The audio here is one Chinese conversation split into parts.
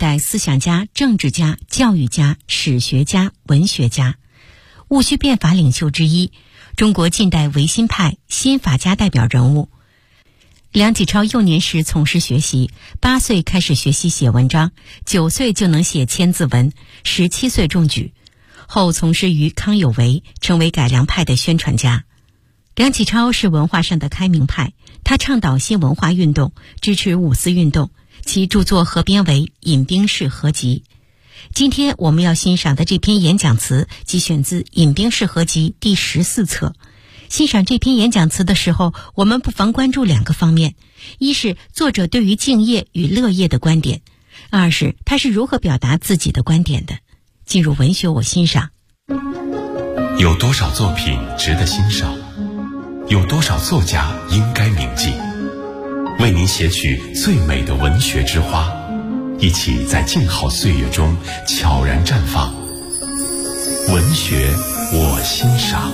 代思想家、政治家、教育家、史学家、文学家，戊戌变法领袖之一，中国近代维新派新法家代表人物。梁启超幼年时从事学习，8岁开始学习写文章，9岁就能写千字文，17岁中举，后从事于康有为，成为改良派的宣传家。梁启超是文化上的开明派，他倡导新文化运动，支持五四运动，其著作合编为《饮冰室合集》。今天我们要欣赏的这篇演讲词即选自《饮冰室合集》第14册。欣赏这篇演讲词的时候，我们不妨关注2个方面：一是作者对于敬业与乐业的观点，二是他是如何表达自己的观点的。进入文学我欣赏。 有多少作品值得欣赏？有多少作家应该铭记？为您写取最美的文学之花，一起在静好岁月中悄然绽放。文学我欣赏。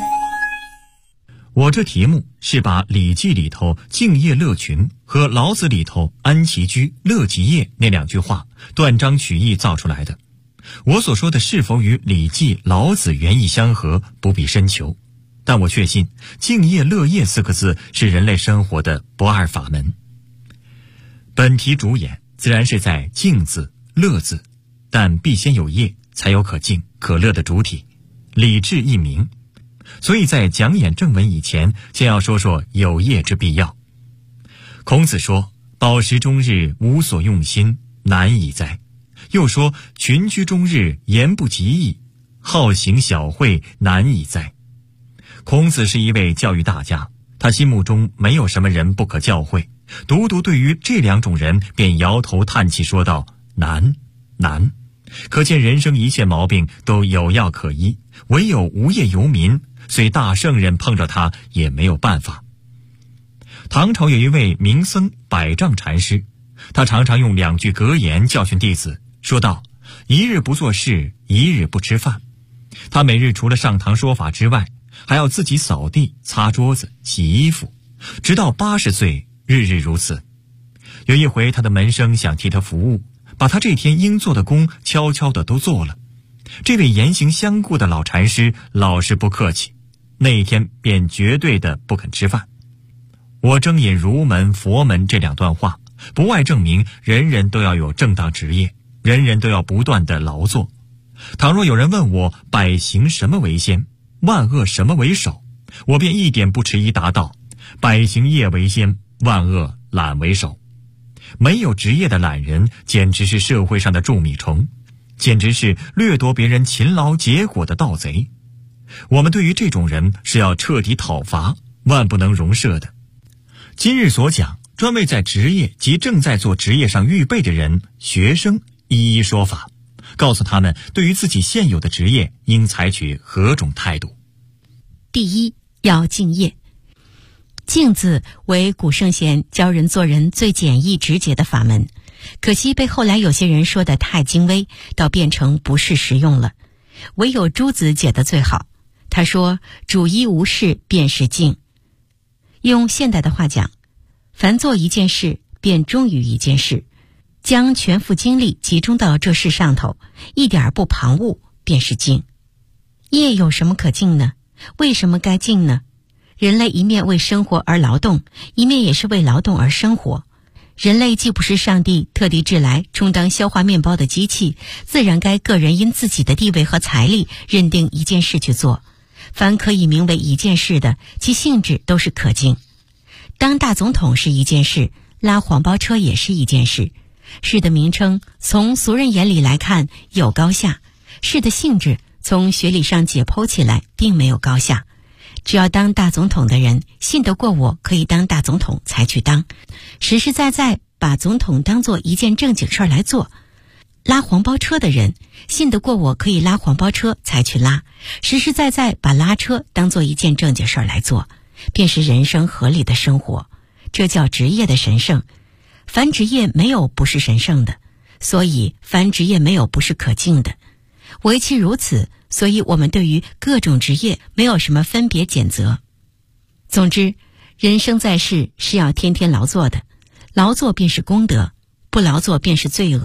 我这题目是把《礼记》里头敬业乐群和老子里头安其居乐其业那2句话断章取义造出来的。我所说的是否与《礼记》老子原意相合，不必深求，但我确信敬业乐业4个字是人类生活的不二法门。本题主演自然是在敬字乐字，但必先有业，才有可敬可乐的主体，礼制一名。所以在讲演正文以前，先要说说有业之必要。孔子说：饱食终日，无所用心，难以哉。又说：群居终日，言不及义，好行小惠，难以哉。孔子是一位教育大家，他心目中没有什么人不可教诲，独对于这2种人便摇头叹气说道：难，难。可见人生一切毛病都有药可医，唯有无业游民，虽大圣人碰着他也没有办法。唐朝有一位名僧百丈禅师，他常常用2句格言教训弟子，说道：一日不做事，一日不吃饭。他每日除了上堂说法之外，还要自己扫地、擦桌子、洗衣服，直到80岁，日日如此。有一回他的门生想替他服务，把他这天应做的工悄悄地都做了。这位言行相顾的老禅师老是不客气，那一天便绝对的不肯吃饭。我征引儒门、佛门这2段话，不外证明人人都要有正当职业，人人都要不断的劳作。倘若有人问我百行什么为先，万恶什么为首，我便一点不迟疑答道：百行业为先，万恶懒为首。没有职业的懒人简直是社会上的蛀米虫，简直是掠夺别人勤劳结果的盗贼。我们对于这种人是要彻底讨伐，万不能容赦的。今日所讲专为在职业及正在做职业上预备的人学生一一说法，告诉他们对于自己现有的职业应采取何种态度。 第一，要敬业。敬字为古圣贤教人做人最简易直接的法门，可惜被后来有些人说得太精微，倒变成不适实用了。唯有朱子解得最好，他说：主一无事便是敬。用现代的话讲，凡做一件事便忠于一件事，将全副精力集中到这事上头，一点不旁骛，便是敬。业有什么可敬呢？为什么该敬呢？人类一面为生活而劳动，一面也是为劳动而生活。人类既不是上帝特地制来充当消化面包的机器，自然该个人因自己的地位和财力认定一件事去做。凡可以名为一件事的，其性质都是可敬。当大总统是一件事，拉黄包车也是一件事。事的名称从俗人眼里来看有高下，事的性质从学理上解剖起来并没有高下。只要当大总统的人信得过我可以当大总统才去当，实实在在把总统当做一件正经事儿来做。拉黄包车的人信得过我可以拉黄包车才去拉，实实在在把拉车当做一件正经事儿来做，便是人生合理的生活。这叫职业的神圣。凡职业没有不是神圣的，所以凡职业没有不是可敬的。唯其如此，所以我们对于各种职业没有什么分别谴责。总之，人生在世是要天天劳作的，劳作便是功德，不劳作便是罪恶。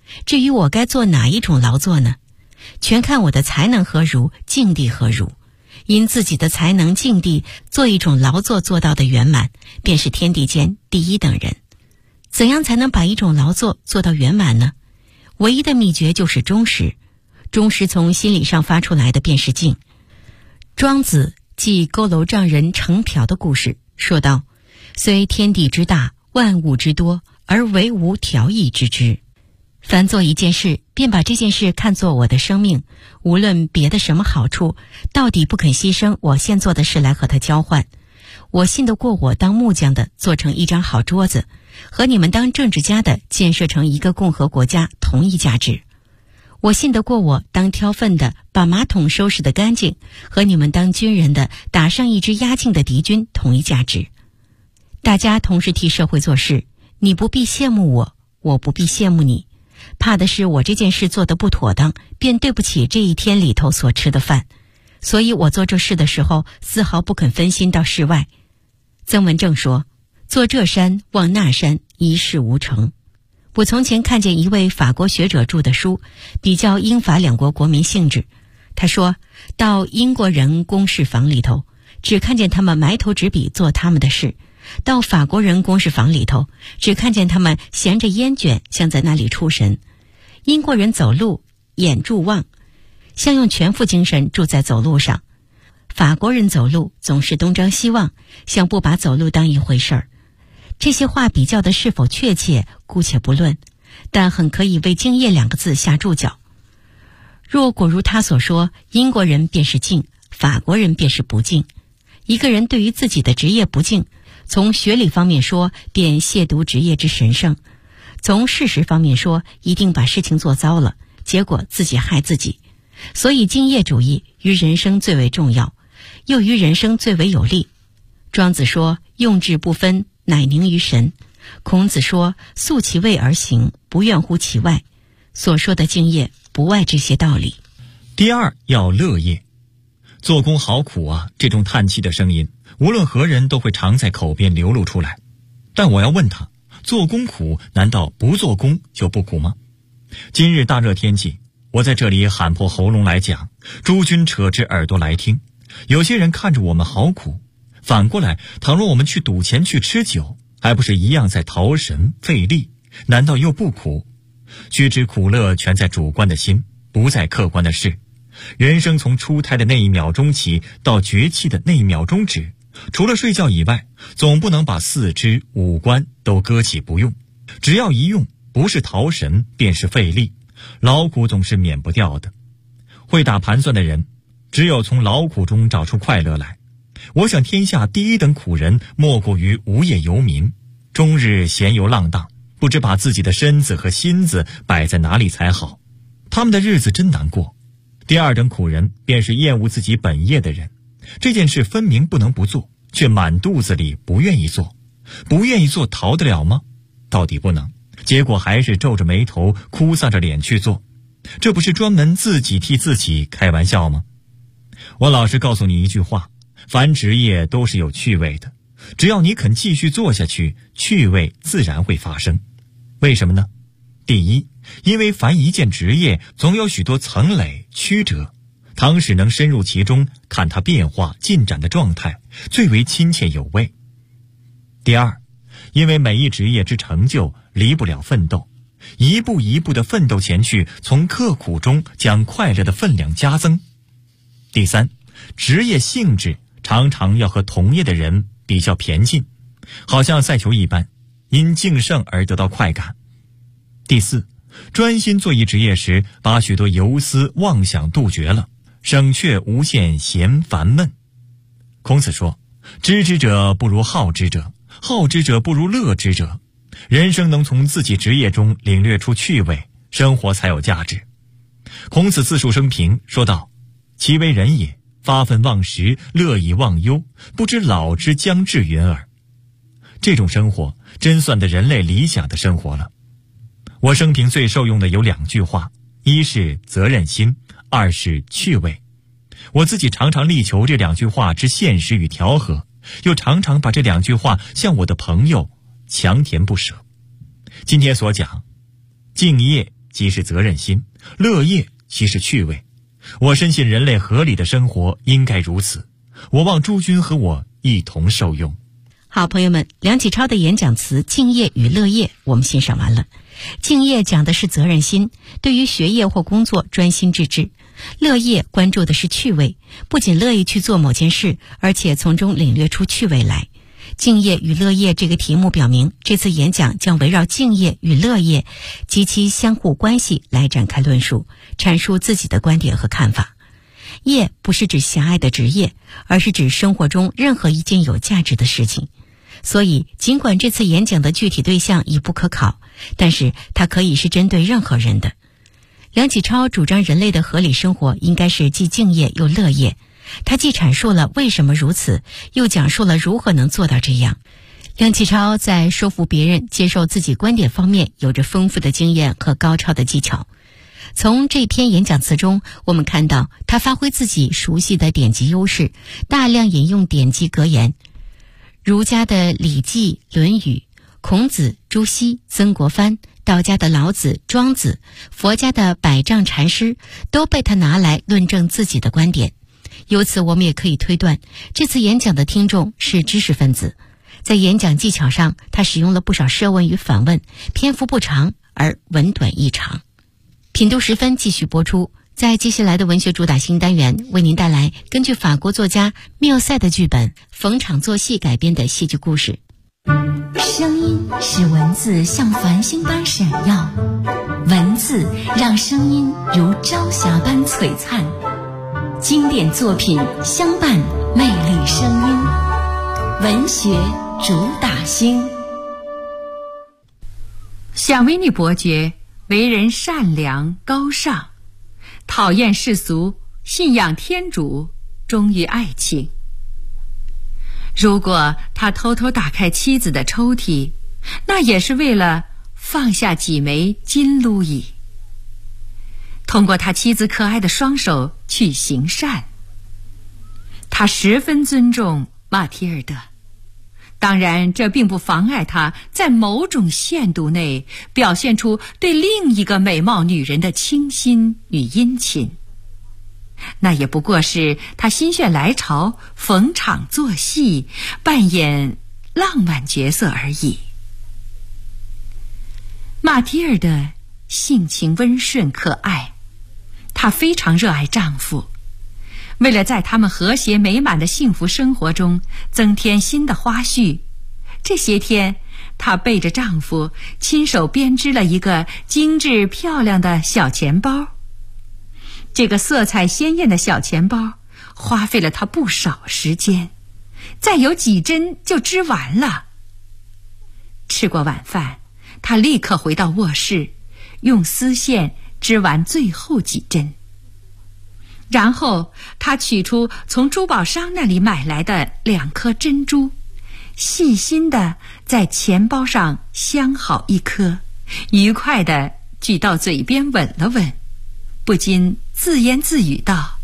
至于我该做哪一种劳作呢？全看我的才能何如，境地何如。因自己的才能境地做一种劳作做到的圆满，便是天地间第一等人。怎样才能把一种劳作做到圆满呢？唯一的秘诀就是忠实。忠实从心理上发出来的便是敬。庄子记佝偻丈人成瓢的故事，说道：虽天地之大，万物之多，而唯无调意之之。凡做一件事，便把这件事看作我的生命，无论别的什么好处，到底不肯牺牲我现做的事来和它交换。我信得过我当木匠的做成一张好桌子，和你们当政治家的建设成一个共和国家同一价值。我信得过我当挑粪的把马桶收拾得干净，和你们当军人的打上一支压境的敌军同一价值。大家同时替社会做事，你不必羡慕我，我不必羡慕你。怕的是我这件事做得不妥当，便对不起这一天里头所吃的饭。所以我做这事的时候，丝毫不肯分心到事外。曾文正说：做这山望那山，一事无成。我从前看见一位法国学者著的书，比较英法两国国民性质。他说到英国人公事房里头，只看见他们埋头执笔做他们的事；到法国人公事房里头，只看见他们衔着烟卷，像在那里出神。英国人走路眼注望，像用全副精神住在走路上；法国人走路总是东张西望，像不把走路当一回事儿。这些话比较的是否确切，姑且不论，但很可以为敬业两个字下注脚。若果如他所说，英国人便是敬，法国人便是不敬。一个人对于自己的职业不敬，从学理方面说，便亵渎职业之神圣；从事实方面说，一定把事情做糟了，结果自己害自己。所以敬业主义于人生最为重要，又于人生最为有利。庄子说：用智不分，乃凝于神。孔子说：素其位而行，不怨乎其外。所说的敬业不外这些道理。 第二，要乐业。做工好苦啊，这种叹气的声音，无论何人都会常在口边流露出来。但我要问他，做工苦，难道不做工就不苦吗？今日大热天气，我在这里喊破喉咙来讲，诸君扯直耳朵来听。有些人看着我们好苦，反过来，倘若我们去赌钱去吃酒，还不是一样在劳神费力？难道又不苦？须知苦乐全在主观的心，不在客观的事。人生从出胎的那一秒钟起，到绝气的那一秒钟止，除了睡觉以外，总不能把四肢五官都搁起不用。只要一用，不是劳神便是费力，劳苦总是免不掉的。会打盘算的人，只有从劳苦中找出快乐来。我想天下第一等苦人，莫过于无业游民，终日闲游浪荡，不知把自己的身子和心子摆在哪里才好。他们的日子真难过。第二等苦人便是厌恶自己本业的人，这件事分明不能不做，却满肚子里不愿意做。不愿意做逃得了吗？到底不能，结果还是皱着眉头哭丧着脸去做，这不是专门自己替自己开玩笑吗？我老实告诉你一句话，凡职业都是有趣味的，只要你肯继续做下去，趣味自然会发生。为什么呢？第一，因为凡一件职业总有许多层垒曲折，倘使能深入其中，看它变化进展的状态，最为亲切有味。第二，因为每一职业之成就离不了奋斗，一步一步的奋斗前去，从刻苦中将快乐的分量加增。第三，职业性质常常要和同业的人比较偏近，好像赛球一般，因竞胜而得到快感。第四，专心做一职业时，把许多游思妄想杜绝了，省却无限闲烦闷。孔子说：知之者不如好之者，好之者不如乐之者。人生能从自己职业中领略出趣味，生活才有价值。孔子自述生平说道：其为人也，发愤忘食，乐以忘忧，不知老之将至云耳。这种生活真算得人类理想的生活了。我生平最受用的有2句话，一是责任心，二是趣味。我自己常常力求这2句话之现实与调和，又常常把这2句话向我的朋友强填不舍。今天所讲，敬业即是责任心，乐业即是趣味。我深信人类合理的生活应该如此。我望诸君和我一同受用。 好，朋友们，梁启超的演讲词《敬业与乐业》我们欣赏完了。敬业讲的是责任心，对于学业或工作专心致志；乐业关注的是趣味，不仅乐意去做某件事，而且从中领略出趣味来。敬业与乐业这个题目表明，这次演讲将围绕敬业与乐业及其相互关系来展开论述，阐述自己的观点和看法。业不是指狭隘的职业，而是指生活中任何一件有价值的事情。所以尽管这次演讲的具体对象已不可考，但是它可以是针对任何人的。梁启超主张人类的合理生活应该是既敬业又乐业，他既阐述了为什么如此，又讲述了如何能做到这样。梁启超在说服别人接受自己观点方面有着丰富的经验和高超的技巧。从这篇演讲词中，我们看到他发挥自己熟悉的典籍优势，大量引用典籍格言。儒家的《礼记》《论语》，孔子、朱熹、曾国藩，道家的老子、庄子，佛家的百丈禅师，都被他拿来论证自己的观点。由此我们也可以推断，这次演讲的听众是知识分子。在演讲技巧上，他使用了不少设问与反问，篇幅不长而文短意长。品读10分继续播出，在接下来的文学主打新单元，为您带来根据法国作家缪塞的剧本《逢场作戏》改编的戏剧故事。 声音使文字像繁星般闪耀，文字让声音如朝霞般璀璨。经典作品相伴，魅力声音，文学主打星。 夏维尼伯爵为人善良高尚，讨厌世俗，信仰天主，忠于爱情。如果他偷偷打开妻子的抽屉，那也是为了放下几枚金路易，通过他妻子可爱的双手去行善。他十分尊重马提尔德，当然这并不妨碍他在某种限度内表现出对另一个美貌女人的倾心与殷勤，那也不过是他心血来潮逢场作戏，扮演浪漫角色而已。马提尔的性情温顺可爱，她非常热爱丈夫，为了在他们和谐美满的幸福生活中增添新的花絮，这些天她背着丈夫亲手编织了一个精致漂亮的小钱包。这个色彩鲜艳的小钱包花费了她不少时间，再有几针就织完了。吃过晚饭，她立刻回到卧室，用丝线织完最后几针。然后她取出从珠宝商那里买来的2颗珍珠，细心地在钱包上镶好一颗，愉快地举到嘴边吻了吻，不禁自言自语道：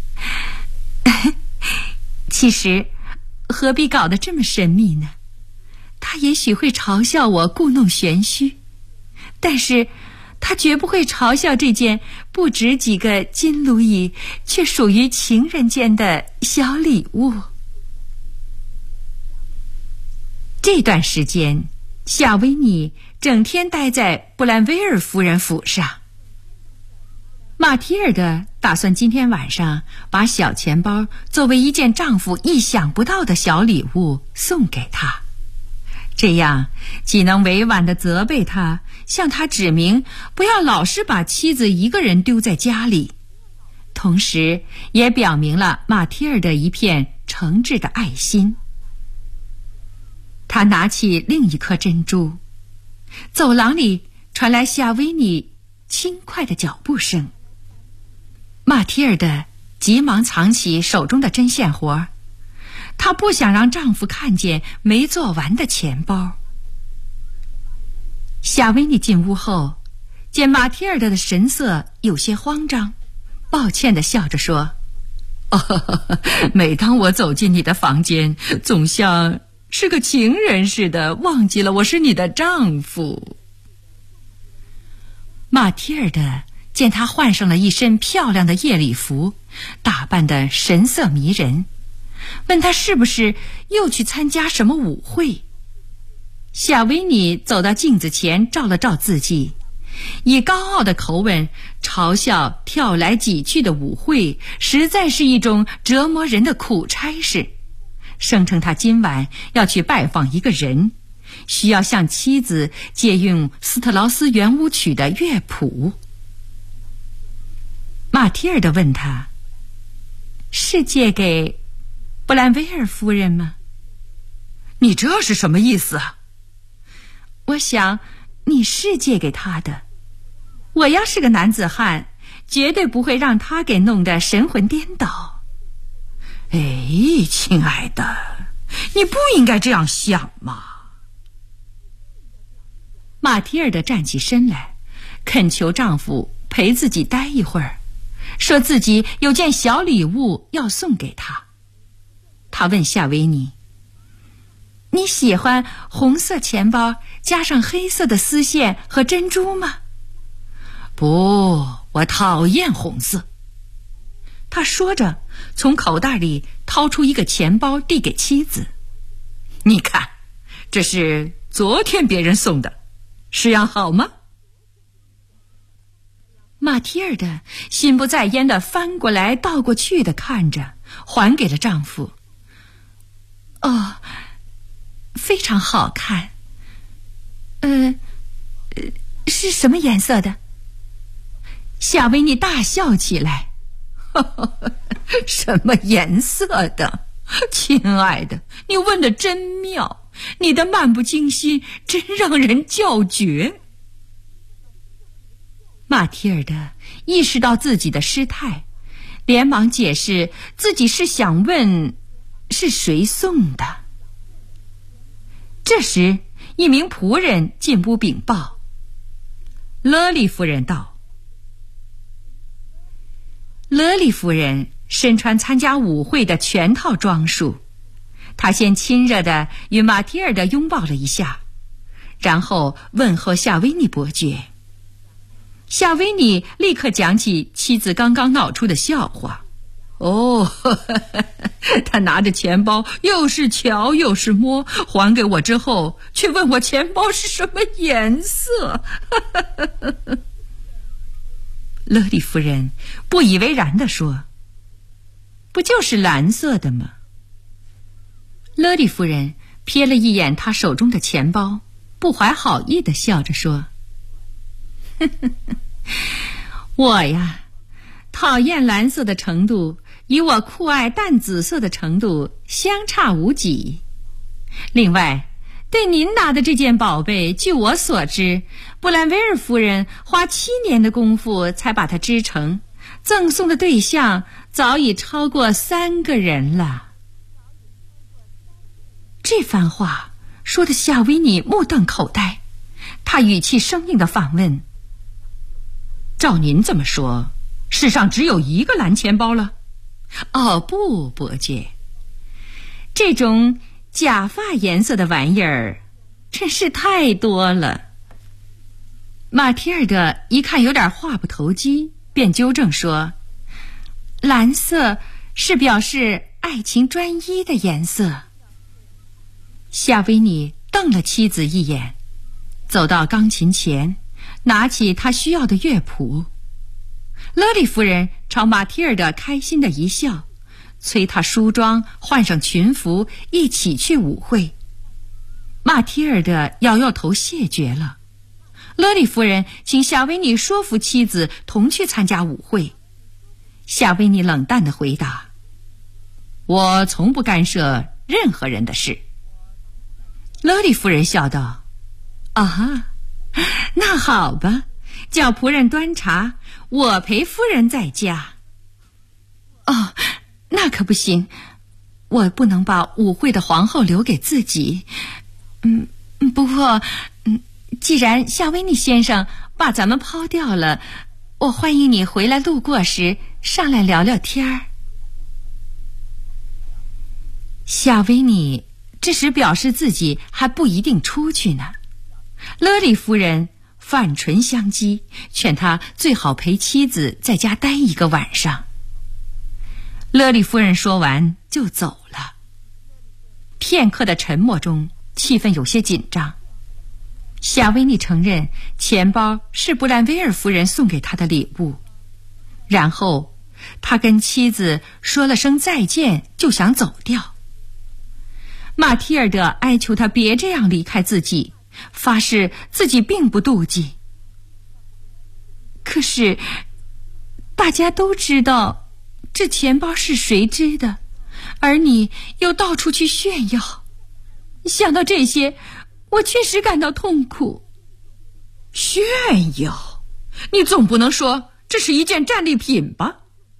其实何必搞得这么神秘呢？他也许会嘲笑我故弄玄虚，但是他绝不会嘲笑这件不值几个金路易却属于情人间的小礼物。这段时间，夏维尼整天待在布兰维尔夫人府上。马提尔德打算今天晚上把小钱包作为一件丈夫意想不到的小礼物送给他，这样既能委婉地责备他，向他指明不要老是把妻子一个人丢在家里，同时也表明了马提尔德一片诚挚的爱心。他拿起另一颗珍珠，走廊里传来夏维尼轻快的脚步声。马提尔德急忙藏起手中的针线活，她不想让丈夫看见没做完的钱包。夏维尼进屋后，见马提尔德的神色有些慌张，抱歉地笑着说：每当我走进你的房间，总像是个情人似的，忘记了我是你的丈夫。 马提尔德见他换上了一身漂亮的夜礼服，打扮得神色迷人，问他是不是又去参加什么舞会。夏维尼走到镜子前照了照自己，以高傲的口吻嘲笑跳来挤去的舞会实在是一种折磨人的苦差事，声称他今晚要去拜访一个人，需要向妻子借用斯特劳斯圆舞曲的乐谱。马提尔德问他，是借给布兰维尔夫人吗？你这是什么意思啊？我想你是借给他的，我要是个男子汉，绝对不会让他给弄得神魂颠倒。哎，亲爱的，你不应该这样想嘛。马提尔德站起身来，恳求丈夫陪自己待一会儿，说自己有件小礼物要送给他。他问夏维尼，你喜欢红色钱包加上黑色的丝线和珍珠吗？不，我讨厌红色。他说着从口袋里掏出一个钱包递给妻子，你看，这是昨天别人送的，式样好吗？马提尔德心不在焉地翻过来倒过去地看着，还给了丈夫。哦，非常好看。是什么颜色的？夏维尼大笑起来。什么颜色的？亲爱的，你问得真妙，你的漫不经心真让人叫绝。马提尔德意识到自己的失态，连忙解释自己是想问是谁送的。这时一名仆人进屋禀报，勒利夫人到。勒利夫人身穿参加舞会的全套装束，她先亲热地与马提尔德拥抱了一下，然后问候夏维尼伯爵。夏维尼立刻讲起妻子刚刚闹出的笑话。他拿着钱包又是瞧又是摸，还给我之后却问我钱包是什么颜色。勒利夫人不以为然地说，不就是蓝色的吗？勒利夫人瞥了一眼他手中的钱包，不怀好意地笑着说，我呀，讨厌蓝色的程度与我酷爱淡紫色的程度相差无几。另外，对您拿的这件宝贝，据我所知，布兰维尔夫人花7年的功夫才把它织成，赠送的对象早已超过3个人了。这番话说得夏维尼目瞪口呆，他语气生硬地反问，照您这么说，世上只有一个蓝钱包了？哦不，伯爵，这种假发颜色的玩意儿真是太多了。马提尔德一看有点话不投机，便纠正说，蓝色是表示爱情专一的颜色。夏维尼瞪了妻子一眼，走到钢琴前，拿起他需要的乐谱。勒利夫人朝马提尔德开心的一笑，催他梳妆换上裙服，一起去舞会。马提尔德摇摇头谢绝了。勒利夫人请夏维尼说服妻子同去参加舞会。夏维尼冷淡地回答，我从不干涉任何人的事。勒利夫人笑道，啊，那好吧，叫仆人端茶，我陪夫人在家。哦，那可不行，我不能把舞会的皇后留给自己。不过，既然夏维尼先生把咱们抛掉了，我欢迎你回来路过时上来聊聊天儿。夏维尼这时表示自己还不一定出去呢。勒利夫人泛唇相讥，劝他最好陪妻子在家待一个晚上。勒里夫人说完就走了。片刻的沉默中，气氛有些紧张。夏维尼承认钱包是布兰威尔夫人送给他的礼物，然后他跟妻子说了声再见，就想走掉。马蒂尔德哀求他别这样离开自己，发誓自己并不妒忌。可是大家都知道这钱包是谁织的，而你又到处去炫耀。想到这些，我确实感到痛苦。 炫耀？你总不能说这是一件战利品吧？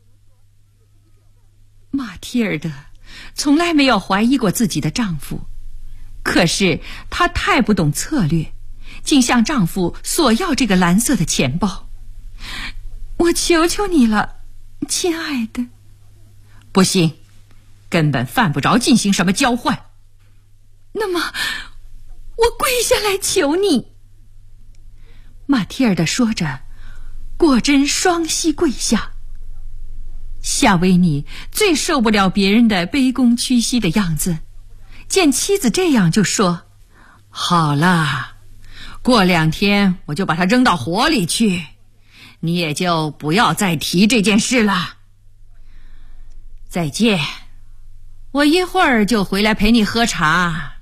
马蒂尔德从来没有怀疑过自己的丈夫，可是她太不懂策略，竟向丈夫索要这个蓝色的钱包。我求求你了，亲爱的。 不行，根本犯不着进行什么交换。 那么我跪下来求你。马蒂尔德说着，果真双膝跪下。夏维尼最受不了别人的卑躬屈膝的样子，见妻子这样就说： 好了，过2天我就把它扔到火里去，你也就不要再提这件事了。再见，我一会儿就回来陪你喝茶。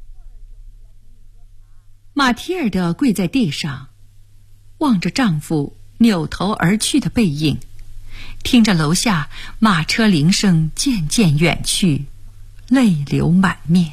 马蒂尔德跪在地上，望着丈夫扭头而去的背影，听着楼下马车铃声渐渐远去，泪流满面。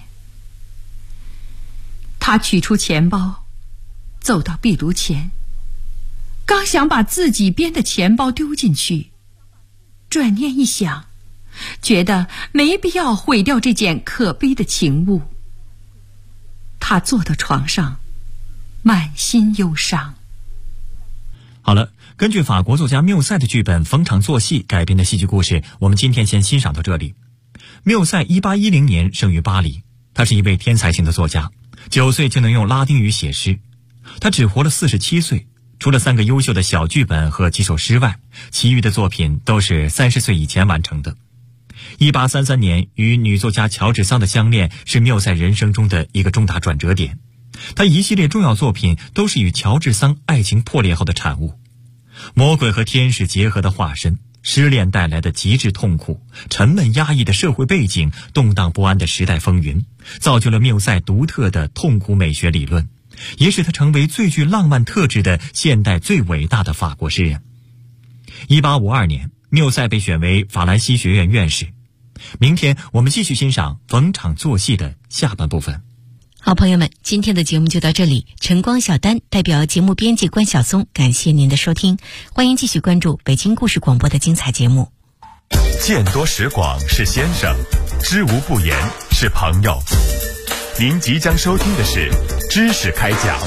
他取出钱包，走到壁炉前，刚想把自己编的钱包丢进去，转念一想，觉得没必要毁掉这件可悲的情物。他坐到床上，满心忧伤。 好了，根据法国作家缪塞的剧本《逢场作戏》改编的戏剧故事，我们今天先欣赏到这里。缪塞1810年生于巴黎，他是一位天才型的作家，9岁就能用拉丁语写诗。他只活了47岁，除了3个优秀的小剧本和几首诗外，其余的作品都是30岁以前完成的。1833年与女作家乔治桑的相恋是缪塞人生中的一个重大转折点，他一系列重要作品都是与乔治桑爱情破裂后的产物。魔鬼和天使结合的化身，失恋带来的极致痛苦，沉闷压抑的社会背景，动荡不安的时代风云，造就了缪塞独特的痛苦美学理论，也使他成为最具浪漫特质的现代最伟大的法国诗人。1852年，缪塞被选为法兰西学院院士。明天我们继续欣赏逢场作戏的下半部分。 好朋友们，今天的节目就到这里。晨光小丹代表节目编辑关晓松，感谢您的收听，欢迎继续关注北京故事广播的精彩节目。 见多识广是先生，知无不言是朋友。您即将收听的是知识开讲。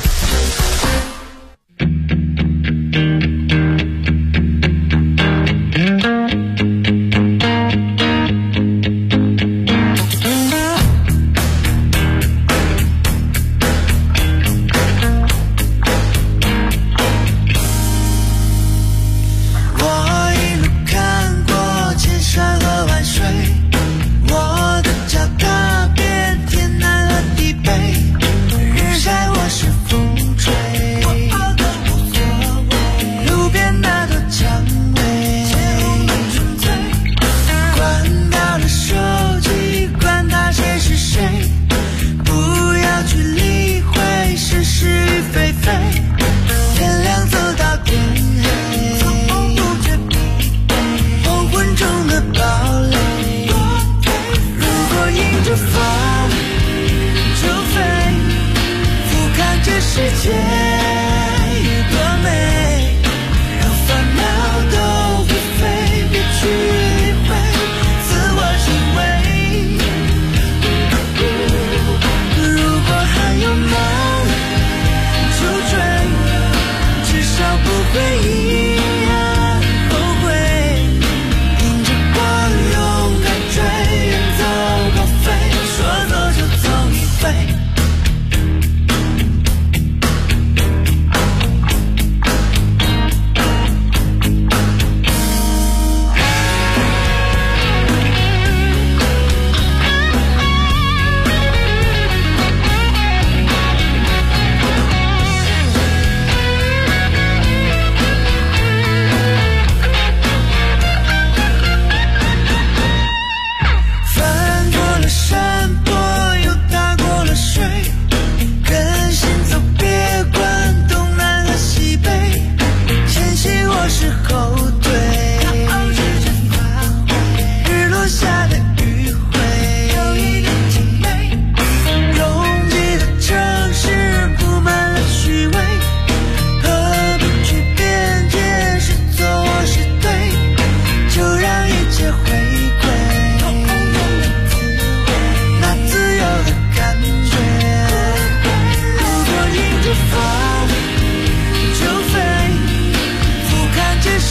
日晒我是风吹。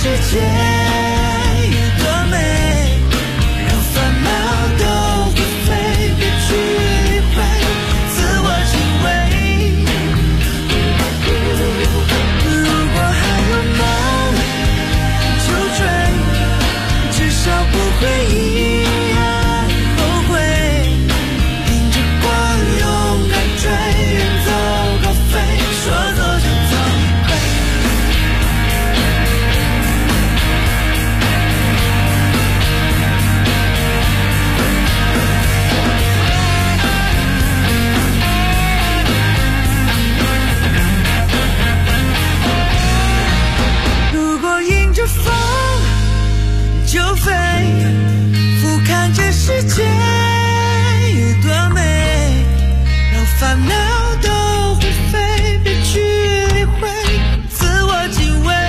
世界多美，让烦恼都会飞，别去理会，自我敬畏。如果还有梦就追，至少不会遗憾后悔，迎着光勇敢追，远走高飞，说走就走一回。如果迎着风就飞，俯瞰这世界有多美，让烦恼都会飞，别去理会，自我敬畏。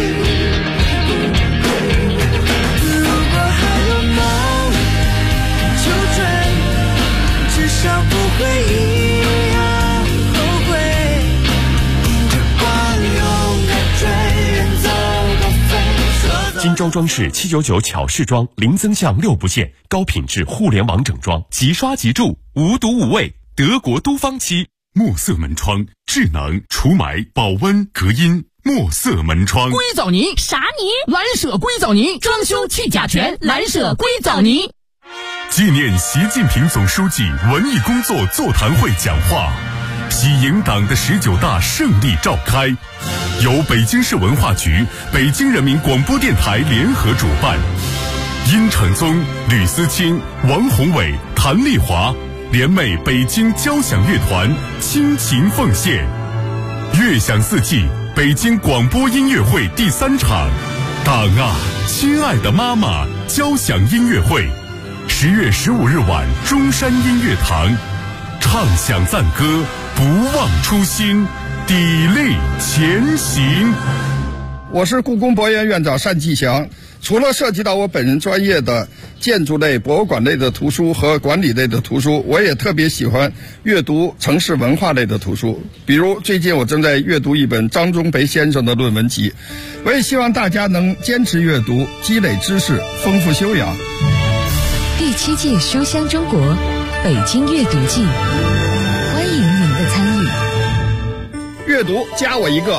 如果还有梦就追，至少不会遗憾后悔，迎着光勇敢追，远走高飞，说走。 金州装饰799巧饰装，零增项6不限，高品质互联网整装，即刷即住，无毒无味，德国都芳漆。墨色门窗，智能除霾、保温、隔音。墨色门窗。 硅藻泥啥泥？蓝舍硅藻泥，装修去甲醛，蓝舍硅藻泥。 纪念习近平总书记文艺工作座谈会讲话，喜迎党的19大胜利召开，由北京市文化局、北京人民广播电台联合主办。殷承宗、吕思清、王宏伟、谭丽华联袂北京交响乐团倾情奉献。乐享四季北京广播音乐会第3场，党啊，亲爱的妈妈交响音乐会，10月15日晚中山音乐堂，唱响赞歌，不忘初心，砥砺前行。 我是故宫博物院院长单霁翔。除了涉及到我本人专业的建筑类、博物馆类的图书和管理类的图书，我也特别喜欢阅读城市文化类的图书。比如最近我正在阅读一本张忠培先生的论文集，我也希望大家能坚持阅读，积累知识，丰富修养。 第7届书香中国北京阅读季，欢迎您的参与。 阅读加我一个。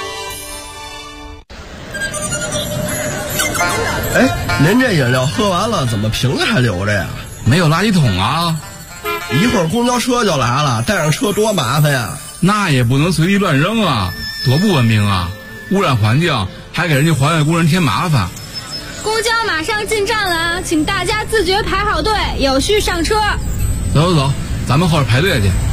哎，您这饮料喝完了，怎么瓶子还留着呀？ 没有垃圾桶啊！ 一会儿公交车就来了，带上车多麻烦呀！ 那也不能随地乱扔啊，多不文明啊！污染环境，还给人家环卫工人添麻烦。 公交马上进站了，请大家自觉排好队，有序上车。 走走走，咱们后边排队去。